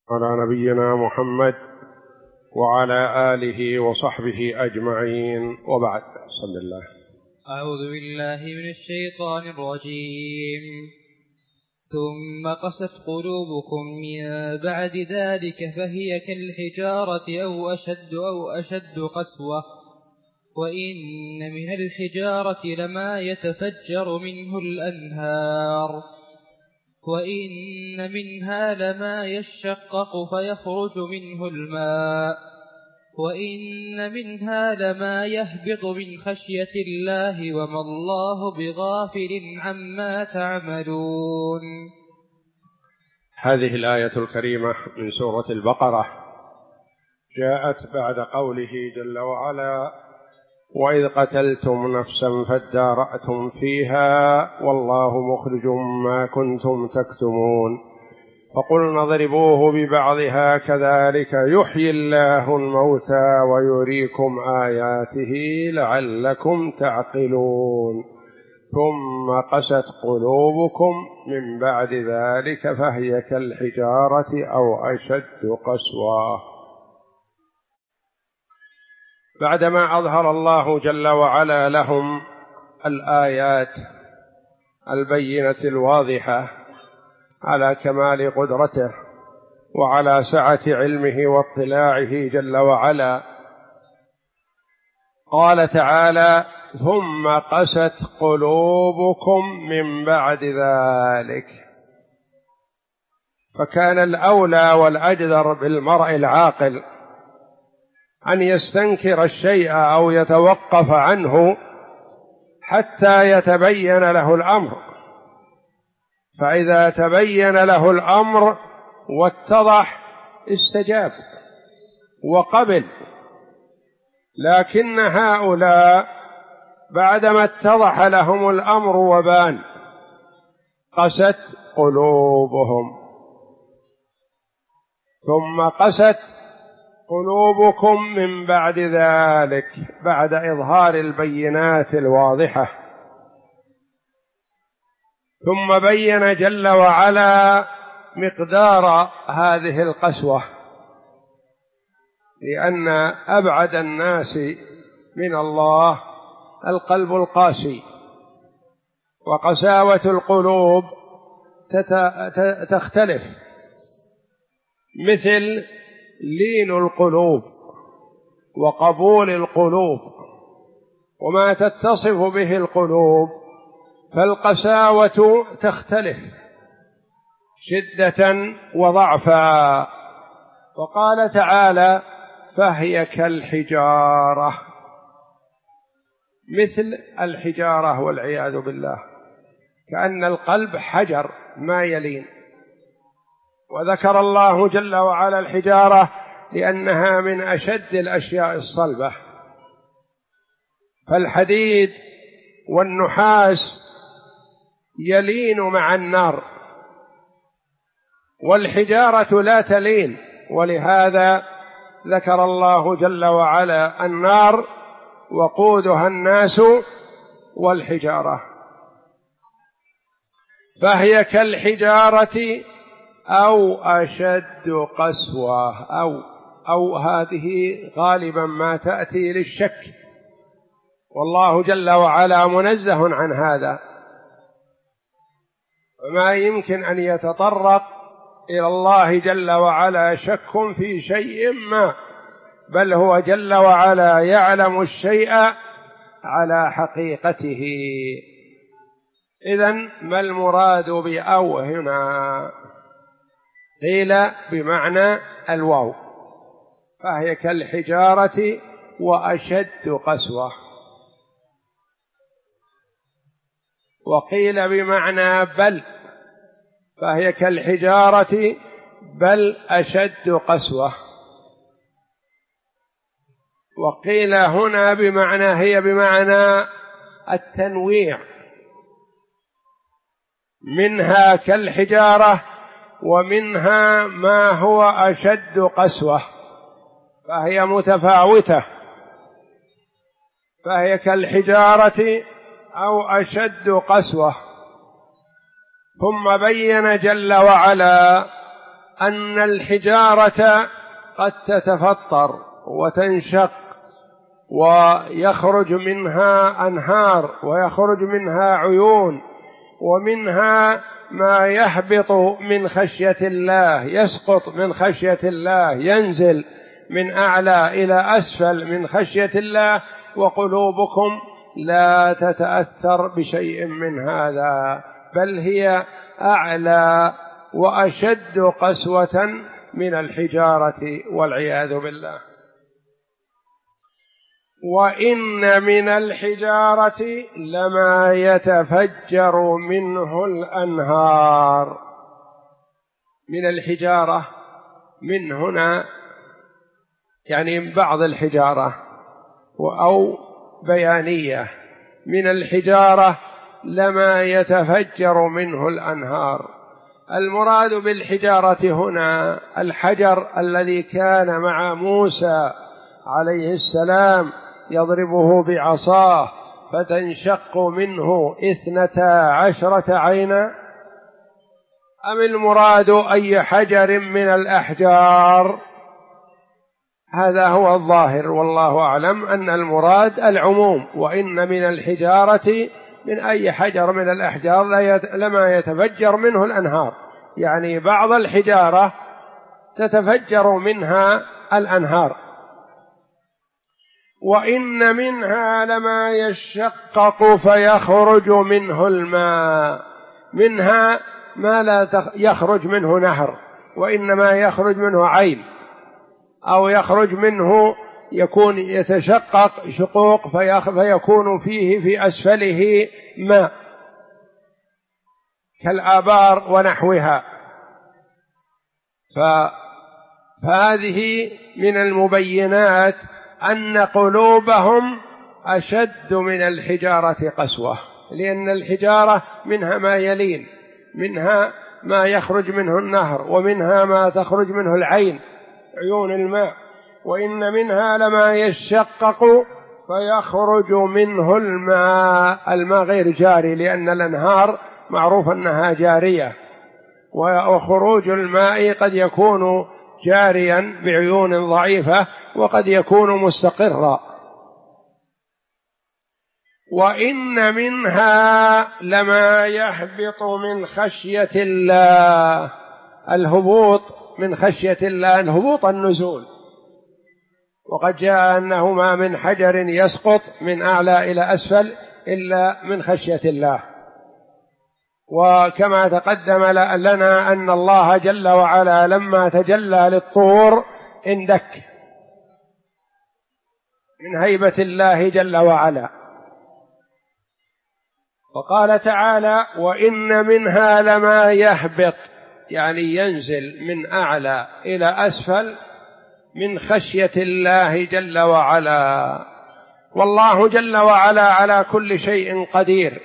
على نبينا محمد وعلى آله وصحبه أجمعين، وبعد. بسم الله. أعوذ بالله من الشيطان الرجيم. ثم قست قلوبكم من بعد ذلك فهي كالحجارة أو أشد قسوة، وإن من الحجارة لما يتفجر منه الأنهار، وإن منها لما يشقق فيخرج منه الماء، وإن منها لما يهبط من خشية الله وما الله بغافل عما تعملون. هذه الآية الكريمة من سورة البقرة جاءت بعد قوله جل وعلا: وإذ قتلتم نفسا فادارأتم فيها والله مخرج ما كنتم تكتمون فقلنا اضربوه ببعضها كذلك يحيي الله الموتى ويريكم آياته لعلكم تعقلون ثم قست قلوبكم من بعد ذلك فهي كالحجارة أو أشد قسوة. بعدما أظهر الله جل وعلا لهم الآيات البينة الواضحة على كمال قدرته وعلى سعة علمه واطلاعه جل وعلا، قال تعالى: ثم قست قلوبكم من بعد ذلك. فكان الأولى والأجدر بالمرء العاقل أن يستنكر الشيء أو يتوقف عنه حتى يتبين له الأمر، فإذا تبين له الأمر واتضح استجاب وقبل. لكن هؤلاء بعدما اتضح لهم الأمر وبان قست قلوبهم. ثم قست قلوبكم من بعد ذلك، بعد إظهار البينات الواضحة. ثم بين جل وعلا مقدار هذه القسوة، لأن أبعد الناس من الله القلب القاسي، وقساوة القلوب تختلف، مثل لين القلوب وقبول القلوب وما تتصف به القلوب، فالقساوة تختلف شدة وضعفا. وقال تعالى: فهي كالحجارة، مثل الحجارة والعياذ بالله، كأن القلب حجر ما يلين. وذكر الله جل وعلا الحجارة لأنها من أشد الأشياء الصلبة، فالحديد والنحاس يلين مع النار، والحجارة لا تلين، ولهذا ذكر الله جل وعلا النار وقودها الناس والحجارة. فهي كالحجارة أو أشد قسوة، أو هذه غالبا ما تأتي للشك، والله جل وعلا منزه عن هذا، فما يمكن أن يتطرق إلى الله جل وعلا شك في شيء ما، بل هو جل وعلا يعلم الشيء على حقيقته. إذن ما المراد بأو هنا؟ قيل بمعنى الواو، فهي كالحجارة وأشد قسوة، وقيل بمعنى بل، فهي كالحجارة بل أشد قسوة، وقيل هنا بمعنى هي بمعنى التنويع، منها كالحجارة ومنها ما هو أشد قسوة، فهي متفاوتة، فهي كالحجارة أو أشد قسوة. ثم بين جل وعلا أن الحجارة قد تتفطر وتنشق ويخرج منها أنهار ويخرج منها عيون، ومنها ما يهبط من خشية الله، يسقط من خشية الله، ينزل من أعلى إلى أسفل من خشية الله، وقلوبكم لا تتأثر بشيء من هذا، بل هي أعلى وأشد قسوة من الحجارة والعياذ بالله. وإن من الحجارة لما يتفجر منه الأنهار. من الحجارة من هنا يعني بعض الحجارة أو بيانية، من الحجارة لما يتفجر منه الأنهار. المراد بالحجارة هنا الحجر الذي كان مع موسى عليه السلام يضربه بعصاه فتنشق منه 12 عينا، أم المراد أي حجر من الأحجار؟ هذا هو الظاهر والله أعلم أن المراد العموم، وإن من الحجارة من أي حجر من الأحجار لما يتفجر منه الأنهار، يعني بعض الحجارة تتفجر منها الأنهار. وإن منها لما يشقق فيخرج منه الماء. منها ما لا يخرج منه نهر، وإنما يخرج منه عين، أو يخرج منه يكون يتشقق شقوق فيكون فيه في أسفله ماء كالآبار ونحوها. فهذه من المبينات أن قلوبهم أشد من الحجارة قسوة، لأن الحجارة منها ما يلين، منها ما يخرج منه النهر، ومنها ما تخرج منه العين عيون الماء. وإن منها لما يشقق فيخرج منه الماء. الماء غير جاري، لأن الأنهار معروف أنها جارية، وخروج الماء قد يكون جاريا بعيون ضعيفة وقد يكون مستقرا. وإن منها لما يهبط من خشية الله. الهبوط من خشية الله الهبوط النزول، وقد جاء أنه ما من حجر يسقط من أعلى إلى أسفل إلا من خشية الله. وكما تقدم لنا أن الله جل وعلا لما تجلى للطور اندك من هيبة الله جل وعلا. وقال تعالى: وإن منها لما يهبط، يعني ينزل من أعلى إلى أسفل من خشية الله جل وعلا. والله جل وعلا على كل شيء قدير،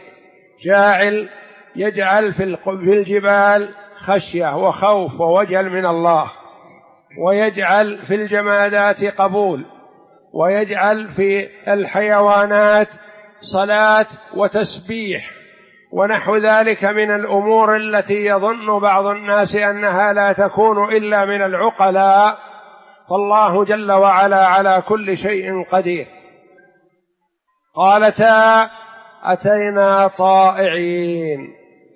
يجعل في الجبال خشية وخوف ووجل من الله، ويجعل في الجمادات قبول، ويجعل في الحيوانات صلاة وتسبيح ونحو ذلك من الأمور التي يظن بعض الناس أنها لا تكون إلا من العقلاء. فالله جل وعلا على كل شيء قدير. قالتا: أتينا طائعين.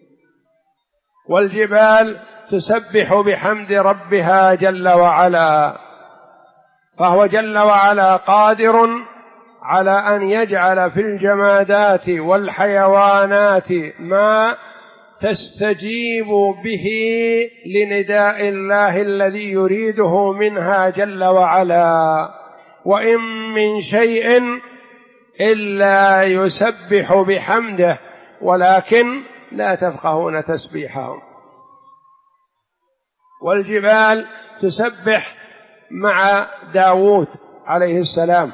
والجبال تسبح بحمد ربها جل وعلا، فهو جل وعلا قادر على أن يجعل في الجمادات والحيوانات ما تستجيب به لنداء الله الذي يريده منها جل وعلا. وإن من شيء إلا يسبح بحمده ولكن لا تفقهون تسبيحهم. والجبال تسبح مع داود عليه السلام.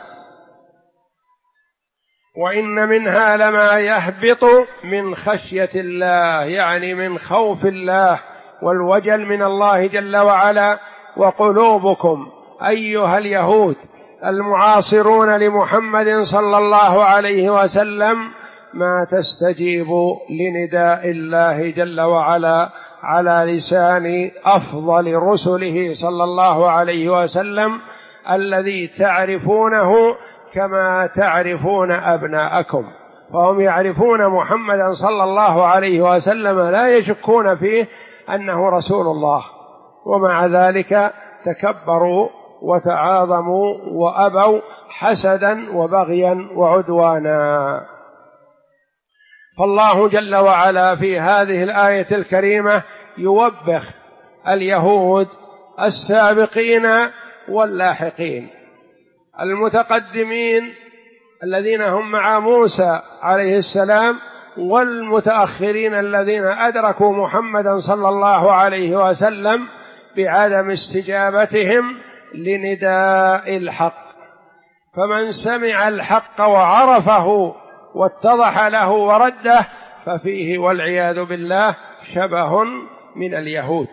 وإن منها لما يهبط من خشية الله، يعني من خوف الله والوجل من الله جل وعلا. وقلوبكم أيها اليهود المعاصرون لمحمد صلى الله عليه وسلم ما تستجيب لنداء الله جل وعلا على لسان أفضل رسله صلى الله عليه وسلم الذي تعرفونه كما تعرفون أبناءكم. فهم يعرفون محمدا صلى الله عليه وسلم لا يشكون فيه أنه رسول الله، ومع ذلك تكبروا وتعاظموا وأبوا حسدا وبغيا وعدوانا. فالله جل وعلا في هذه الآية الكريمة يوبخ اليهود السابقين واللاحقين، المتقدمين الذين هم مع موسى عليه السلام، والمتأخرين الذين أدركوا محمدا صلى الله عليه وسلم بعدم استجابتهم لنداء الحق. فمن سمع الحق وعرفه واتضح له ورده ففيه والعياذ بالله شبه من اليهود.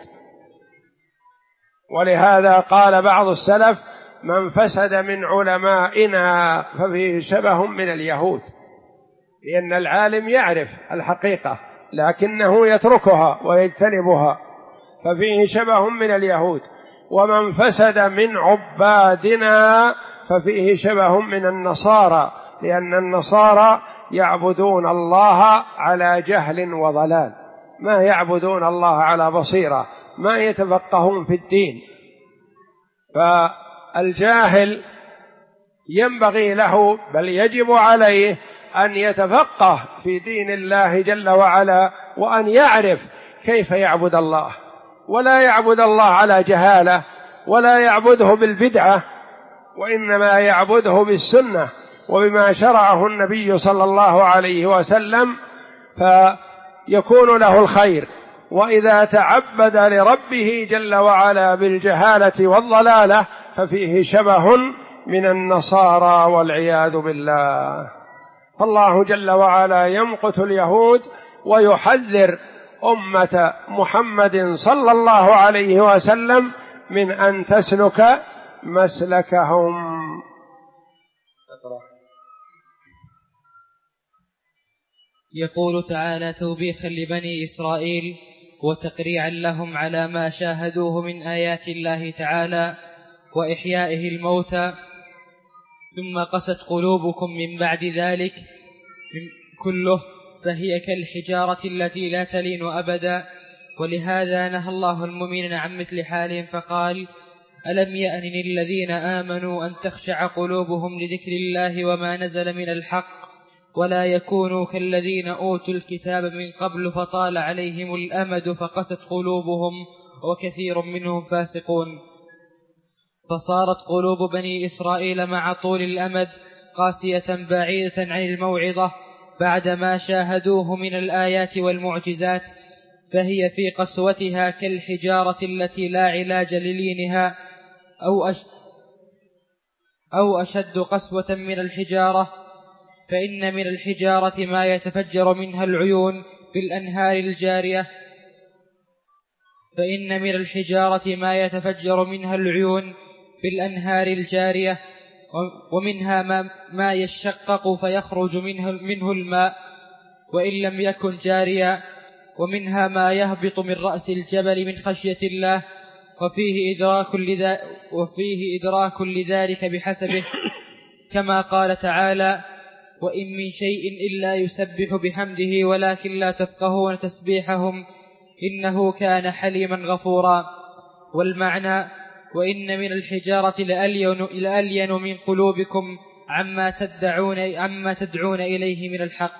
ولهذا قال بعض السلف: من فسد من علمائنا ففيه شبه من اليهود، لأن العالم يعرف الحقيقة لكنه يتركها ويجتنبها، ففيه شبه من اليهود. ومن فسد من عبادنا ففيه شبه من النصارى، لأن النصارى يعبدون الله على جهل وضلال، ما يعبدون الله على بصيرة، ما يتفقهون في الدين. فالجاهل ينبغي له بل يجب عليه أن يتفقه في دين الله جل وعلا، وأن يعرف كيف يعبد الله، ولا يعبد الله على جهالة، ولا يعبده بالبدعة، وإنما يعبده بالسنة وبما شرعه النبي صلى الله عليه وسلم، فيكون له الخير. وإذا تعبد لربه جل وعلا بالجهالة والضلالة ففيه شبه من النصارى والعياذ بالله. فالله جل وعلا يمقت اليهود ويحذر أمة محمد صلى الله عليه وسلم من أن تسلك مسلكهم. يقول تعالى توبيخا لبني إسرائيل وتقريعا لهم على ما شاهدوه من آيات الله تعالى وإحيائه الموتى: ثم قست قلوبكم من بعد ذلك كله فهي كالحجارة التي لا تلين أبدا. ولهذا نهى الله المؤمنين عن مثل حالهم فقال: ألم يأن للذين آمنوا أن تخشع قلوبهم لذكر الله وما نزل من الحق ولا يكونوا كالذين أوتوا الكتاب من قبل فطال عليهم الأمد فقست قلوبهم وكثير منهم فاسقون. فصارت قلوب بني إسرائيل مع طول الأمد قاسية بعيدة عن الموعظة بعد ما شاهدوه من الآيات والمعجزات، فهي في قسوتها كالحجارة التي لا علاج للينها أو أشد قسوة من الحجارة. فإن من الحجارة ما يتفجر منها العيون بالأنهار الجارية ومنها ما يشقق فيخرج منه الماء وإن لم يكن جاريا، ومنها ما يهبط من رأس الجبل من خشية الله، وفيه إدراك لذلك بحسبه، كما قال تعالى: وإن من شيء إلا يسبح بحمده ولكن لا تفقهون تسبيحهم إنه كان حليما غفورا. والمعنى: وإن من الحجارة لألين من قلوبكم عما تدعون إليه من الحق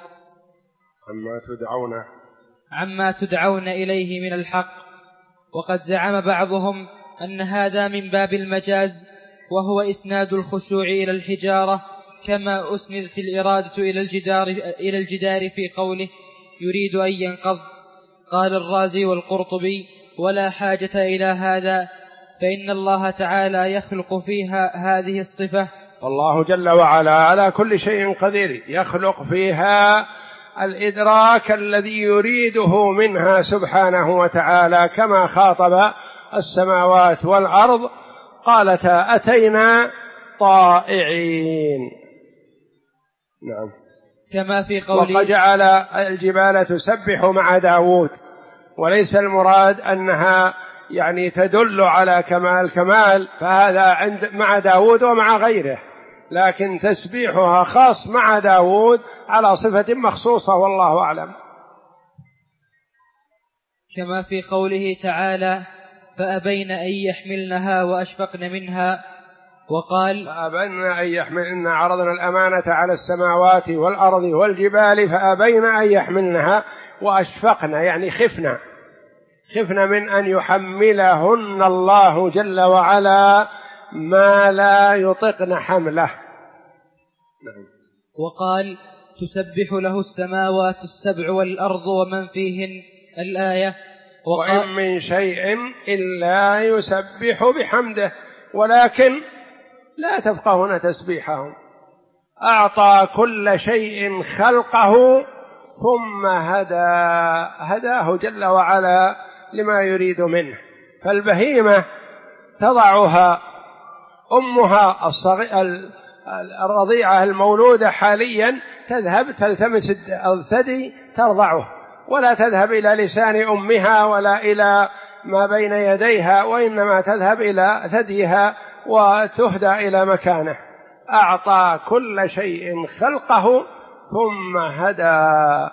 عما تدعون إليه من الحق. وقد زعم بعضهم أن هذا من باب المجاز، وهو إسناد الخشوع إلى الحجارة، كما أسندت الإرادة إلى الجدار في قوله: يريد أن ينقض. قال الرازي والقرطبي: ولا حاجة إلى هذا، فإن الله تعالى يخلق فيها هذه الصفة. الله جل وعلا على كل شيء قدير، يخلق فيها الإدراك الذي يريده منها سبحانه وتعالى، كما خاطب السماوات والأرض قالتا أتينا طائعين. نعم. كما في قوله وقد جعل الجبال تسبح مع داود، وليس المراد أنها يعني تدل على كمال، فهذا مع داود ومع غيره، لكن تسبيحها خاص مع داود على صفة مخصوصة، والله أعلم. كما في قوله تعالى فأبين أن يحملنها وأشفقن منها، وقال فأبين أن يحملن، عرضنا الأمانة على السماوات والأرض والجبال فأبين أن يحملنها وأشفقن، يعني خفنا من أن يحملهن الله جل وعلا ما لا يطقن حمله. وقال تسبح له السماوات السبع والأرض ومن فيهن، الآية. وإن من شيء إلا يسبح بحمده ولكن لا تفقهون تسبيحهم. أعطى كل شيء خلقه ثم هداه جل وعلا لما يريد منه. فالبهيمة تضعها أمها الرضيعة المولودة حاليا، تذهب تلتمس الثدي ترضعه، ولا تذهب إلى لسان أمها ولا إلى ما بين يديها، وإنما تذهب إلى ثديها وتهدى إلى مكانه. أعطى كل شيء خلقه ثم هدى.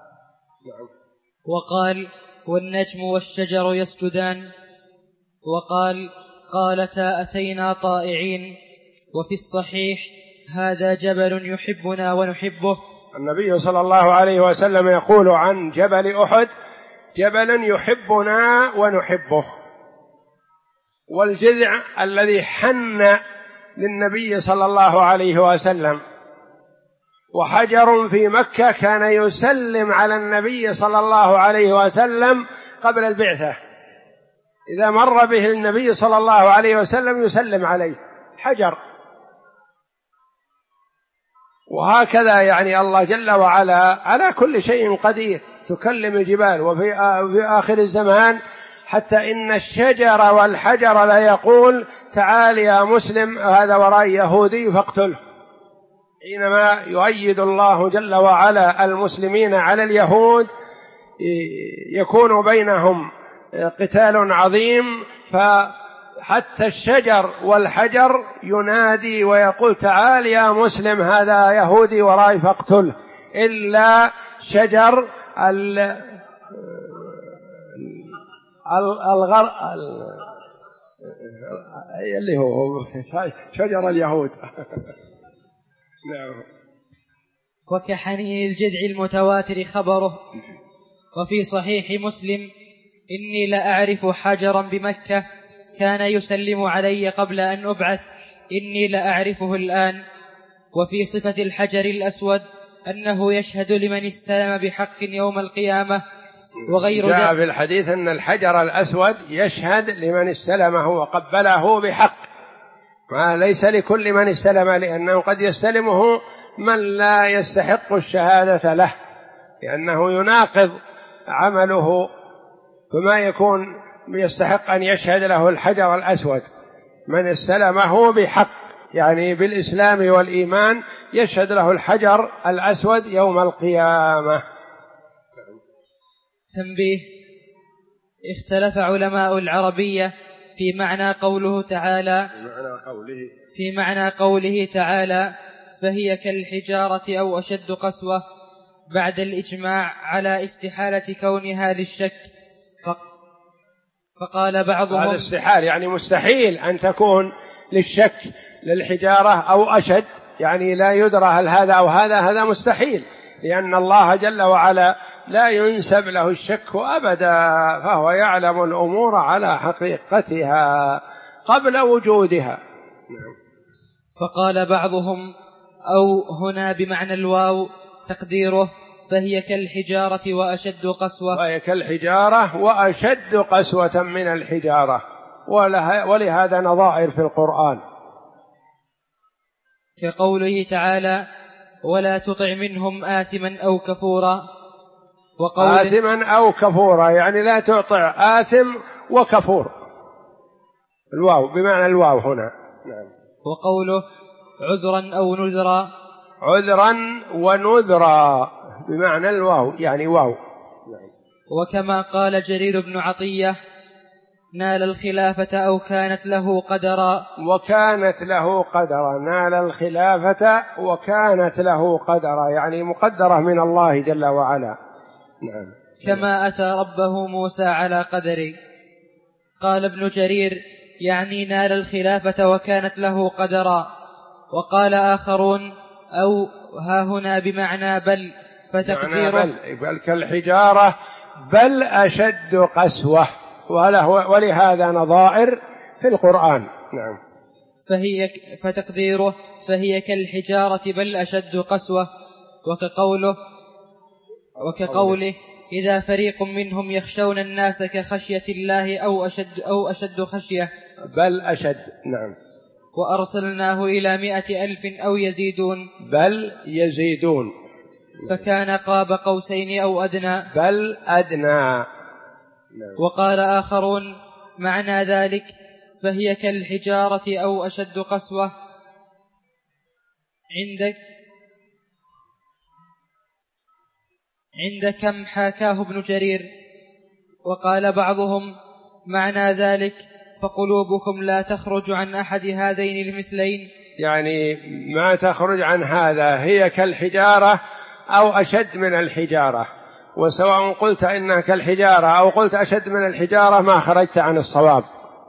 وقال والنجم والشجر يسجدان، وقال قالتا أتينا طائعين. وفي الصحيح هذا جبل يحبنا ونحبه. النبي صلى الله عليه وسلم يقول عن جبل أحد جبل يحبنا ونحبه. والجذع الذي حن للنبي صلى الله عليه وسلم، وحجر في مكة كان يسلم على النبي صلى الله عليه وسلم قبل البعثة، إذا مر به النبي صلى الله عليه وسلم يسلم عليه حجر. وهكذا يعني الله جل وعلا على كل شيء قدير، تكلم الجبال. وفي آخر الزمان حتى إن الشجر والحجر لا يقول تعال يا مسلم هذا وراء يهودي فاقتله. حينما يؤيد الله جل وعلا المسلمين على اليهود يكون بينهم قتال عظيم، فحتى الشجر والحجر ينادي ويقول تعال يا مسلم هذا يهودي وراء فاقتله، إلا شجر اللي هو شجر اليهود. نعم. وكحنين الجذع المتواتر خبره. وفي صحيح مسلم إني لأعرف حجرا بمكة كان يسلم علي قبل أن أبعث، إني لأعرفه الآن. وفي صفة الحجر الأسود أنه يشهد لمن استلم بحق يوم القيامة. وغير جاء في الحديث أن الحجر الأسود يشهد لمن استلمه وقبله بحق، ما ليس لكل من استلم، لأنه قد يستلمه من لا يستحق الشهادة له، لأنه يناقض عمله، فما يكون يستحق أن يشهد له الحجر الأسود. من استلمه بحق يعني بالإسلام والإيمان يشهد له الحجر الأسود يوم القيامة. تنبيه: اختلف علماء العربية في معنى قوله تعالى فهي كالحجارة أو أشد قسوة، بعد الإجماع على استحالة كونها للشك. فقال بعضهم هذا استحال، يعني مستحيل أن تكون للشك للحجارة أو أشد، يعني لا يدرى هل هذا أو هذا مستحيل، لأن الله جل وعلا لا ينسب له الشك أبدا، فهو يعلم الأمور على حقيقتها قبل وجودها. فقال بعضهم أو هنا بمعنى الواو تقديره فهي كالحجارة وأشد قسوة، وهي كالحجارة وأشد قسوة من الحجارة، ولهذا نظائر في القرآن كقوله تعالى ولا تطع منهم آثما أو كفورا. آثما أو كفورا يعني لا تعطع آثم وكفور، الواو بمعنى الواو هنا. نعم. وقوله عذرا أو نذرا عذرا ونذرا بمعنى الواو، يعني واو. وكما قال جرير بن عطية: نال الخلافة أو كانت له قدرا. وكانت له قدرا، نال الخلافة وكانت له قدرا، يعني مقدرة من الله جل وعلا. نعم. كما أتى ربه موسى على قدر. قال ابن جرير: يعني نال الخلافة وكانت له قدرا. وقال آخرون: أو ها هنا بمعنى بل، فتقديره بل كالحجارة بل أشد قسوة، ولهذا نظائر في القرآن. نعم. فتقديره فهي كالحجارة بل أشد قسوة. وكقوله: إذا فريق منهم يخشون الناس كخشية الله أو أشد خشية. بل أشد. نعم. وأرسلناه إلى 100,000 أو يزيدون. بل يزيدون. فكان قاب قوسين أو أدنى. بل أدنى. وقال آخرون: معنى ذلك فهي كالحجارة أو أشد قسوة. عند كم حاكاه ابن جرير. وقال بعضهم: معنى ذلك فقلوبكم لا تخرج عن أحد هذين المثلين، يعني ما تخرج عن هذا، هي كالحجارة أو أشد من الحجارة، وسواء قلت إنها كالحجارة أو قلت أشد من الحجارة ما خرجت عن الصواب.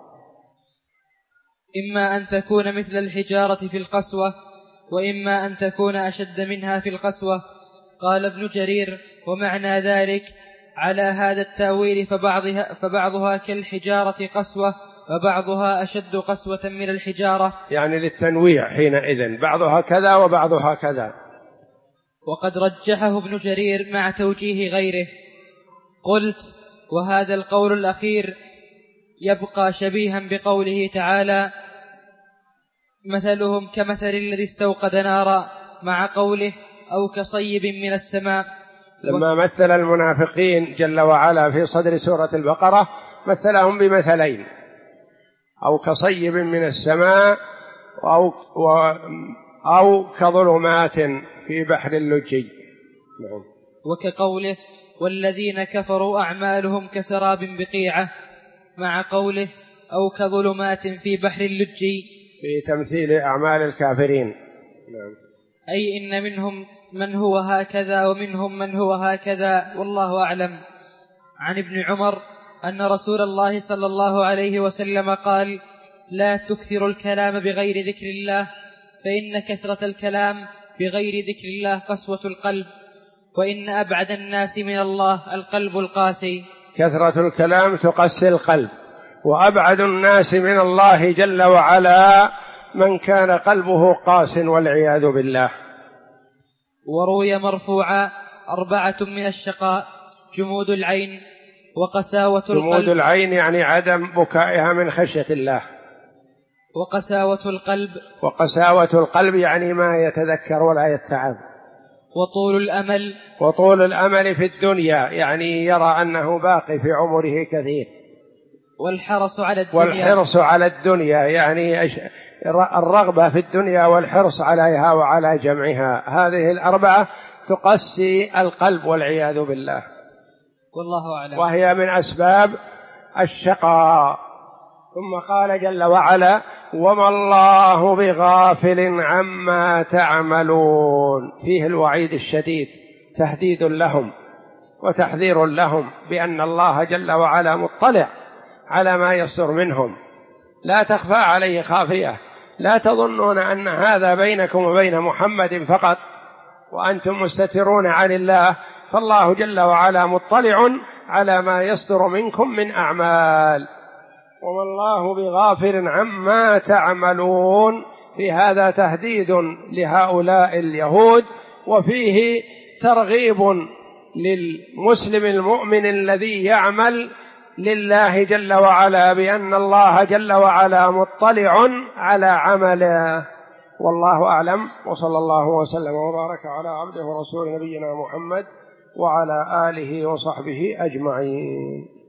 إما أن تكون مثل الحجارة في القسوة، وإما أن تكون أشد منها في القسوة. قال ابن جرير: ومعنى ذلك على هذا التأويل فبعضها كالحجارة قسوة، وبعضها أشد قسوة من الحجارة، يعني للتنويع حينئذ، بعضها كذا وبعضها كذا. وقد رجحه ابن جرير مع توجيه غيره. قلت: وهذا القول الأخير يبقى شبيها بقوله تعالى: مثلهم كمثل الذي استوقد نارا، مع قوله: أو كصيب من السماء. لما مثل المنافقين جل وعلا في صدر سورة البقرة مثلهم بمثلين: أو كصيب من السماء أو كظلمات في بحر اللجي. وكقوله: والذين كفروا أعمالهم كسراب بقيعة، مع قوله: أو كظلمات في بحر اللجي، في تمثيل أعمال الكافرين. أي إن منهم من هو هكذا ومنهم من هو هكذا، والله أعلم. عن ابن عمر أن رسول الله صلى الله عليه وسلم قال: لا تكثر الكلام بغير ذكر الله، فإن كثرة الكلام بغير ذكر الله قسوة القلب، وإن أبعد الناس من الله القلب القاسي. كثرة الكلام تقسي القلب، وأبعد الناس من الله جل وعلا من كان قلبه قاس والعياذ بالله. وروي مرفوعا: 4 من الشقاء: جمود العين، وقساوة القلب. جمود العين يعني عدم بكائها من خشية الله. وقساوة القلب. وقساوة القلب يعني ما يتذكر ولا يتعب. وطول الأمل. وطول الأمل في الدنيا يعني يرى أنه باقي في عمره كثير. والحرص على الدنيا. والحرص على الدنيا يعني الرغبة في الدنيا والحرص عليها وعلى جمعها. هذه الأربعة تقسي القلب والعياذ بالله، والله أعلم، وهي من أسباب الشقاء. ثم قال جل وعلا: وما الله بغافل عما تعملون. فيه الوعيد الشديد، تهديد لهم وتحذير لهم بأن الله جل وعلا مطلع على ما يصدر منهم، لا تخفى عليه خافية. لا تظنون أن هذا بينكم وبين محمد فقط وأنتم مستترون عن الله، فالله جل وعلا مطلع على ما يصدر منكم من أعمال. وما الله بغافل عما تعملون، في هذا تهديد لهؤلاء اليهود، وفيه ترغيب للمسلم المؤمن الذي يعمل لله جل وعلا بأن الله جل وعلا مطلع على عمله. والله أعلم، وصلى الله وسلم وبارك على عبده ورسول نبينا محمد وعلى آله وصحبه أجمعين.